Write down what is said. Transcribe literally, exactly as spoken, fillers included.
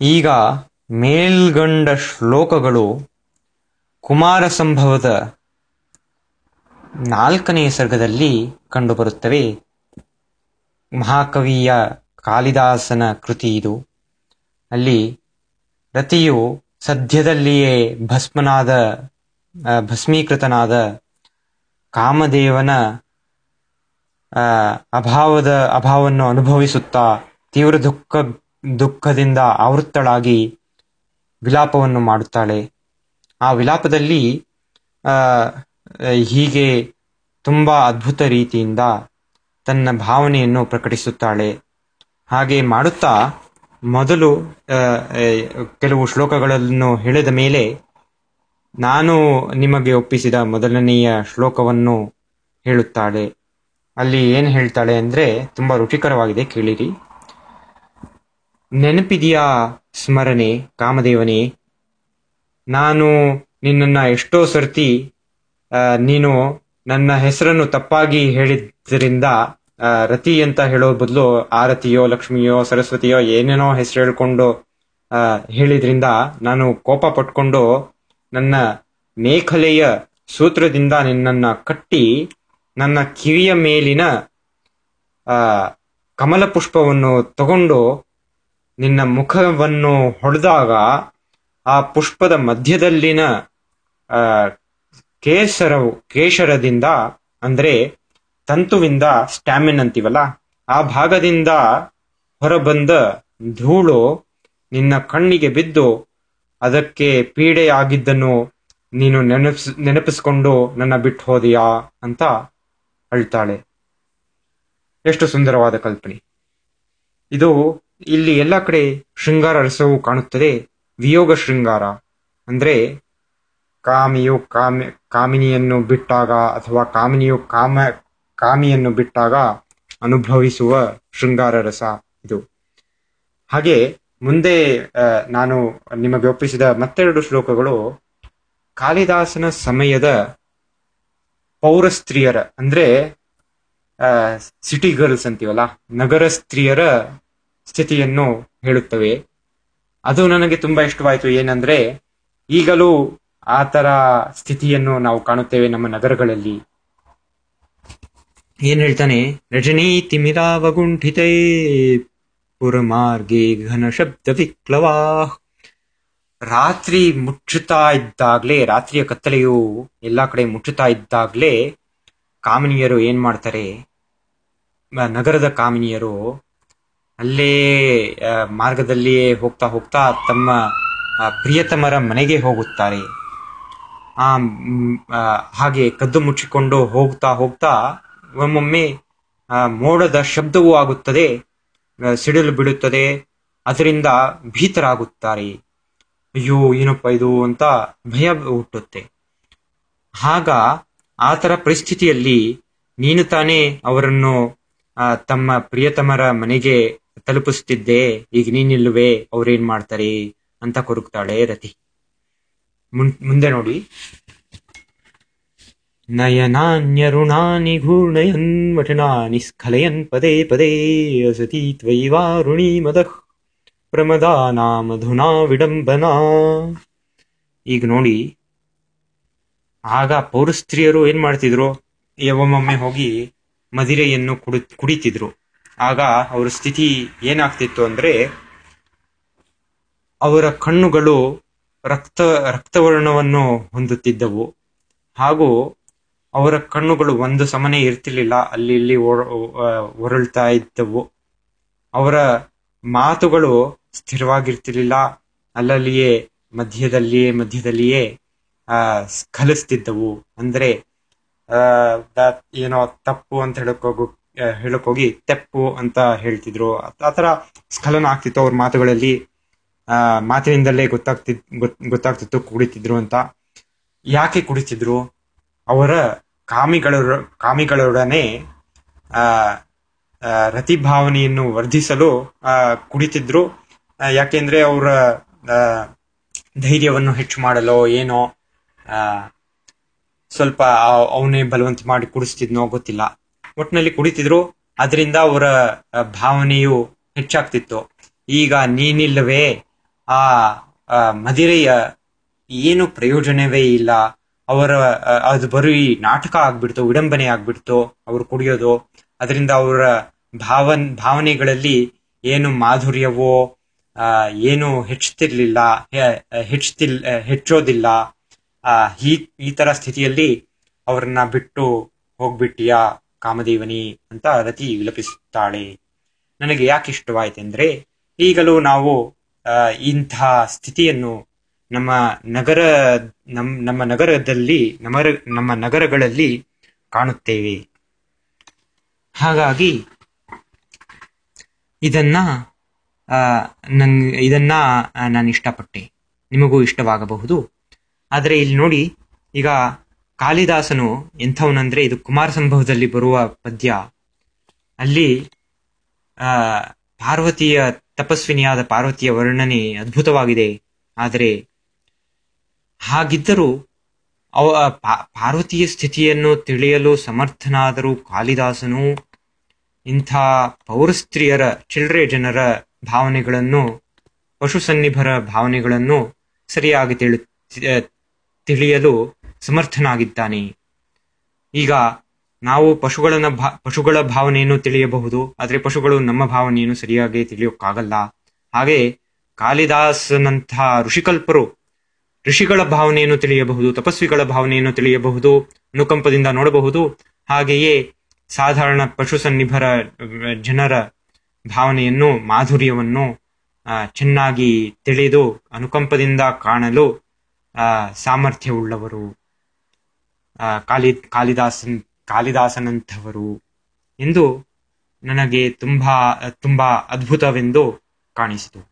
ಈಗ ಮೇಲ್ಗಂಡ ಶ್ಲೋಕಗಳು ಕುಮಾರ ಸಂಭವದ ನಾಲ್ಕನೆಯ ಸರ್ಗದಲ್ಲಿ ಕಂಡುಬರುತ್ತವೆ. ಮಹಾಕವಿಯ ಕಾಳಿದಾಸನ ಕೃತಿ ಇದು. ಅಲ್ಲಿ ರತಿಯು ಸದ್ಯದಲ್ಲಿಯೇ ಭಸ್ಮನಾದ ಭಸ್ಮೀಕೃತನಾದ ಕಾಮದೇವನ ಅಭಾವದ ಅಭಾವವನ್ನು ಅನುಭವಿಸುತ್ತಾ ತೀವ್ರ ದುಃಖ ದುಃಖದಿಂದ ಆವೃತ್ತಳಾಗಿ ವಿಲಾಪವನ್ನು ಮಾಡುತ್ತಾಳೆ. ಆ ವಿಲಾಪದಲ್ಲಿ ಆ ಹೀಗೆ ತುಂಬಾ ಅದ್ಭುತ ರೀತಿಯಿಂದ ತನ್ನ ಭಾವನೆಯನ್ನು ಪ್ರಕಟಿಸುತ್ತಾಳೆ. ಹಾಗೆ ಮಾಡುತ್ತಾ ಮೊದಲು ಕೆಲವು ಶ್ಲೋಕಗಳನ್ನು ಹೇಳಿದ ಮೇಲೆ ನಾನು ನಿಮಗೆ ಒಪ್ಪಿಸಿದ ಮೊದಲನೆಯ ಶ್ಲೋಕವನ್ನು ಹೇಳುತ್ತಾಳೆ. ಅಲ್ಲಿ ಏನು ಹೇಳ್ತಾಳೆ ಅಂದ್ರೆ ತುಂಬಾ ರುಚಿಕರವಾಗಿದೆ, ಕೇಳಿರಿ. ನೆನಪಿದೆಯಾ ಸ್ಮರಣೆ ಕಾಮದೇವನೇ, ನಾನು ನಿನ್ನನ್ನ ಎಷ್ಟೋ ಸರ್ತಿ ನೀನು ನನ್ನ ಹೆಸರನ್ನು ತಪ್ಪಾಗಿ ಹೇಳಿದ್ರಿಂದ ರತಿ ಅಂತ ಹೇಳೋ ಬದಲು ಆರತಿಯೋ ಲಕ್ಷ್ಮಿಯೋ ಸರಸ್ವತಿಯೋ ಏನೇನೋ ಹೆಸರು ಹೇಳ್ಕೊಂಡು ಹೇಳಿದ್ರಿಂದ ನಾನು ಕೋಪ ಪಟ್ಕೊಂಡು ನನ್ನ ಮೇಖಲೆಯ ಸೂತ್ರದಿಂದ ನಿನ್ನನ್ನ ಕಟ್ಟಿ ನನ್ನ ಕಿವಿಯ ಮೇಲಿನ ಆ ಕಮಲ ಪುಷ್ಪವನ್ನು ತಗೊಂಡು ನಿನ್ನ ಮುಖವನ್ನು ಹೊಡೆದಾಗ ಆ ಪುಷ್ಪದ ಮಧ್ಯದಲ್ಲಿನ ಆ ಕೇಸರವು ಕೇಶರದಿಂದ ಅಂದ್ರೆ ತಂತುವಿಂದ ಸ್ಟ್ಯಾಮಿನ್ ಅಂತೀವಲ್ಲ, ಆ ಭಾಗದಿಂದ ಹೊರಬಂದ ಧೂಳು ನಿನ್ನ ಕಣ್ಣಿಗೆ ಬಿದ್ದು ಅದಕ್ಕೆ ಪೀಡೆಯಾಗಿದ್ದನ್ನು ನೀನು ನೆನಪಿಸ್ ನೆನಪಿಸ್ಕೊಂಡು ನನ್ನ ಬಿಟ್ಟು ಹೋದೆಯಾ ಅಂತ ಅಳ್ತಾಳೆ. ಎಷ್ಟು ಸುಂದರವಾದ ಕಲ್ಪನೆ ಇದು. ಇಲ್ಲಿ ಎಲ್ಲ ಕಡೆ ಶೃಂಗಾರ ರಸವು ಕಾಣುತ್ತದೆ. ವಿಯೋಗ ಶೃಂಗಾರ ಅಂದ್ರೆ ಕಾಮಿಯು ಕಾಮಿ ಕಾಮಿನಿಯನ್ನು ಬಿಟ್ಟಾಗ ಅಥವಾ ಕಾಮಿನಿಯು ಕಾಮ ಕಾಮಿಯನ್ನು ಬಿಟ್ಟಾಗ ಅನುಭವಿಸುವ ಶೃಂಗಾರ ರಸ ಇದು. ಹಾಗೆ ಮುಂದೆ ನಾನು ನಿಮಗೆ ಒಪ್ಪಿಸಿದ ಮತ್ತೆರಡು ಶ್ಲೋಕಗಳು ಕಾಳಿದಾಸನ ಸಮಯದ ಪೌರ ಸ್ತ್ರೀಯರ ಅಂದ್ರೆ ಸಿಟಿ ಗರ್ಲ್ಸ್ ಅಂತೀವಲ್ಲ, ನಗರ ಸ್ತ್ರೀಯರ ಸ್ಥಿತಿಯನ್ನು ಹೇಳುತ್ತವೆ. ಅದು ನನಗೆ ತುಂಬಾ ಇಷ್ಟವಾಯಿತು. ಏನಂದ್ರೆ ಈಗಲೂ ಆ ತರ ಸ್ಥಿತಿಯನ್ನು ನಾವು ಕಾಣುತ್ತೇವೆ ನಮ್ಮ ನಗರಗಳಲ್ಲಿ. ಏನ್ ಹೇಳ್ತಾನೆ, ರಜನೀ ತಿಮಿರಾವಗುಂಠಿತೇ ಪುರಮಾರ್ಗೆ ಘನ ಶಬ್ದ ವಿಕ್ಲವಾ. ರಾತ್ರಿ ಮುಚ್ಚುತ್ತಾ ಇದ್ದಾಗ್ಲೇ, ರಾತ್ರಿಯ ಕತ್ತಲೆಯು ಎಲ್ಲಾ ಕಡೆ ಮುಚ್ಚುತ್ತಾ ಇದ್ದಾಗ್ಲೇ ಕಾಮಿನಿಯರು ಏನ್ ಮಾಡ್ತಾರೆ, ನಗರದ ಕಾಮಿನಿಯರು ಅಲ್ಲೇ ಮಾರ್ಗದಲ್ಲಿಯೇ ಹೋಗ್ತಾ ಹೋಗ್ತಾ ತಮ್ಮ ಪ್ರಿಯತಮರ ಮನೆಗೆ ಹೋಗುತ್ತಾರೆ. ಆ ಹಾಗೆ ಕದ್ದು ಮುಚ್ಚಿಕೊಂಡು ಹೋಗ್ತಾ ಹೋಗ್ತಾ ಒಮ್ಮೊಮ್ಮೆ ಮೋಡದ ಶಬ್ದವೂ ಆಗುತ್ತದೆ, ಸಿಡಿಲು ಬಿಡುತ್ತದೆ. ಅದರಿಂದ ಭೀತರಾಗುತ್ತಾರೆ. ಅಯ್ಯೋ ಏನಪ್ಪ ಇದು ಅಂತ ಭಯ ಹುಟ್ಟುತ್ತೆ. ಆಗ ಆ ತರ ಪರಿಸ್ಥಿತಿಯಲ್ಲಿ ನೀನು ತಾನೇ ಅವರನ್ನು ತಮ್ಮ ಪ್ರಿಯತಮರ ಮನೆಗೆ ತಲುಪಿಸುತ್ತಿದ್ದೆ, ಈಗ ನೀನಿಲ್ವೇ, ಅವ್ರೇನ್ ಮಾಡ್ತಾರೆ ಅಂತ ಕೊರಗ್ತಾಳೆ ರತಿ. ಮುಂದೆ ನೋಡಿ, ನಯನಾನ್ಯರುಣಾನಿ ಘೂರ್ಣಯನ್ ವಚನಾನಿ ಸ್ಖಲಯನ್ ಪದೇ ಪದೇ ಅಸತಿ ತ್ವೈವಾರುಣಿ ಮದಃ ಪ್ರಮದಾನಾ ಮಧುನಾ ವಿಡಂಬನಾ. ಈಗ ನೋಡಿ, ಆಗ ಪೌರಸ್ತ್ರೀಯರು ಏನ್ ಮಾಡ್ತಿದ್ರು, ಒಮ್ಮೊಮ್ಮೆ ಹೋಗಿ ಮದಿರೆಯನ್ನು ಕುಡಿ ಕುಡಿತಿದ್ರು. ಆಗ ಅವರ ಸ್ಥಿತಿ ಏನಾಗ್ತಿತ್ತು ಅಂದ್ರೆ ಅವರ ಕಣ್ಣುಗಳು ರಕ್ತ ರಕ್ತವರ್ಣವನ್ನು ಹೊಂದುತ್ತಿದ್ದವು. ಹಾಗೂ ಅವರ ಕಣ್ಣುಗಳು ಒಂದು ಸಮನೆ ಇರ್ತಿರ್ಲಿಲ್ಲ, ಅಲ್ಲಿ ಇಲ್ಲಿ ಹೊರಳ್ತಾ ಇದ್ದವು. ಅವರ ಮಾತುಗಳು ಸ್ಥಿರವಾಗಿರ್ತಿರ್ಲಿಲ್ಲ, ಅಲ್ಲಲ್ಲಿಯೇ ಮಧ್ಯದಲ್ಲಿಯೇ ಮಧ್ಯದಲ್ಲಿಯೇ ಆ ಸ್ಖಲಿಸ್ತಿದ್ದವು. ಅಂದ್ರೆ ಆ ಏನೋ ತಪ್ಪು ಅಂತ ಹೇಳಕ್ ಹೋಗು ಹೇಳಕ್ ಹೋಗಿ ತೆಪ್ಪು ಅಂತ ಹೇಳ್ತಿದ್ರು. ಆತರ ಸ್ಖಲನ ಆಗ್ತಿತ್ತು ಅವ್ರ ಮಾತುಗಳಲ್ಲಿ. ಆ ಮಾತಿನಿಂದಲೇ ಗೊತ್ತಾಗ್ತಿ ಗೊತ್ತಾಗ್ತಿತ್ತು ಕುಡಿತಿದ್ರು ಅಂತ. ಯಾಕೆ ಕುಡಿತಿದ್ರು? ಅವರ ಕಾಮಿಗಳ ಕಾಮಿಗಳೊಡನೆ ಆ ರತಿಭಾವನೆಯನ್ನು ವರ್ಧಿಸಲು ಆ ಕುಡಿತಿದ್ರು. ಯಾಕೆಂದ್ರೆ ಅವರ ಧೈರ್ಯವನ್ನು ಹೆಚ್ಚು ಮಾಡಲು ಏನೋ ಆ ಸ್ವಲ್ಪ ಅವನೇ ಬಲವಂತ ಮಾಡಿ ಕುಡಿಸ್ತಿದ್ನೋ ಗೊತ್ತಿಲ್ಲ, ಒಟ್ಟಿನಲ್ಲಿ ಕುಡಿತಿದ್ರು. ಅದರಿಂದ ಅವರ ಭಾವನೆಯು ಹೆಚ್ಚಾಗ್ತಿತ್ತು. ಈಗ ನೀನಿಲ್ಲವೇ, ಆ ಆ ಮದಿರೆಯ ಏನು ಪ್ರಯೋಜನವೇ ಇಲ್ಲ. ಅವರ ಆ, ಅದು ಬರೀ ನಾಟಕ ಆಗ್ಬಿಡ್ತು, ವಿಡಂಬನೆ ಆಗ್ಬಿಡ್ತು ಅವ್ರು ಕುಡಿಯೋದು. ಅದರಿಂದ ಅವರ ಭಾವನ್ ಭಾವನೆಗಳಲ್ಲಿ ಏನು ಮಾಧುರ್ಯವೋ ಆ, ಏನು ಹೆಚ್ಚುತ್ತಿರ್ಲಿಲ್ಲ, ಹೆ- ಹೆಚ್ಚುತ್ತಿಲ್ ಹೆಚ್ಚೋದಿಲ್ಲ. ಆ ಈ ಈ ತರ ಸ್ಥಿತಿಯಲ್ಲಿ ಅವರನ್ನ ಬಿಟ್ಟು ಹೋಗ್ಬಿಟ್ಟಿಯಾ ಕಾಮದೇವನಿ ಅಂತ ರತಿ ವಿಲಪಿಸುತ್ತಾಳೆ. ನನಗೆ ಯಾಕೆ ಇಷ್ಟವಾಯ್ತೆಂದ್ರೆ, ಈಗಲೂ ನಾವು ಆ, ಇಂಥ ಸ್ಥಿತಿಯನ್ನು ನಮ್ಮ ನಗರ ನಮ್ ನಮ್ಮ ನಗರದಲ್ಲಿ ನಮ್ಮ ನಮ್ಮ ನಗರಗಳಲ್ಲಿ ಕಾಣುತ್ತೇವೆ. ಹಾಗಾಗಿ ಇದನ್ನ ಆ, ನನ್ ಇದನ್ನ ನಾನು ಇಷ್ಟಪಟ್ಟೆ, ನಿಮಗೂ ಇಷ್ಟವಾಗಬಹುದು. ಆದರೆ ಇಲ್ಲಿ ನೋಡಿ, ಈಗ ಕಾಳಿದಾಸನು ಎಂಥವನಂದ್ರೆ, ಇದು ಕುಮಾರ ಸಂಭವದಲ್ಲಿ ಬರುವ ಪದ್ಯ. ಅಲ್ಲಿ ಆ ಪಾರ್ವತಿಯ ತಪಸ್ವಿನಿಯಾದ ಪಾರ್ವತಿಯ ವರ್ಣನೆ ಅದ್ಭುತವಾಗಿದೆ. ಆದರೆ ಹಾಗಿದ್ದರೂ ಅವ ಪಾ- ಪಾರ್ವತಿಯ ಸ್ಥಿತಿಯನ್ನು ತಿಳಿಯಲು ಸಮರ್ಥನಾದರೂ ಕಾಳಿದಾಸನು ಇಂಥ ಪೌರಸ್ತ್ರೀಯರ, ಚಿಲ್ಲರೆ ಜನರ ಭಾವನೆಗಳನ್ನು, ಪಶು ಸನ್ನಿಭರ ಭಾವನೆಗಳನ್ನು ಸರಿಯಾಗಿ ತಿಳಿ ತಿಳಿಯಲು ಸಮರ್ಥನಾಗಿದ್ದಾನೆ. ಈಗ ನಾವು ಪಶುಗಳನ್ನ ಭಾ ಪಶುಗಳ ಭಾವನೆಯನ್ನು ತಿಳಿಯಬಹುದು, ಆದರೆ ಪಶುಗಳು ನಮ್ಮ ಭಾವನೆಯನ್ನು ಸರಿಯಾಗಿ ತಿಳಿಯೋಕ್ಕಾಗಲ್ಲ. ಹಾಗೆ ಕಾಳಿದಾಸನಂತಹ ಋಷಿಕಲ್ಪರು ಋಷಿಗಳ ಭಾವನೆಯನ್ನು ತಿಳಿಯಬಹುದು, ತಪಸ್ವಿಗಳ ಭಾವನೆಯನ್ನು ತಿಳಿಯಬಹುದು, ಅನುಕಂಪದಿಂದ ನೋಡಬಹುದು. ಹಾಗೆಯೇ ಸಾಧಾರಣ ಪಶು ಸನ್ನಿಭರ ಜನರ ಭಾವನೆಯನ್ನು, ಮಾಧುರ್ಯವನ್ನು ಆ, ಚೆನ್ನಾಗಿ ತಿಳಿದು ಅನುಕಂಪದಿಂದ ಕಾಣಲು ಆ, ಸಾಮರ್ಥ್ಯವುಳ್ಳವರು ಆ, ಕಾಳಿ ಕಾಳಿದಾಸನ್ ಕಾಳಿದಾಸನಂಥವರು ಎಂದು ನನಗೆ ತುಂಬಾ ತುಂಬಾ ಅದ್ಭುತವೆಂದು ಕಾಣಿಸಿತು.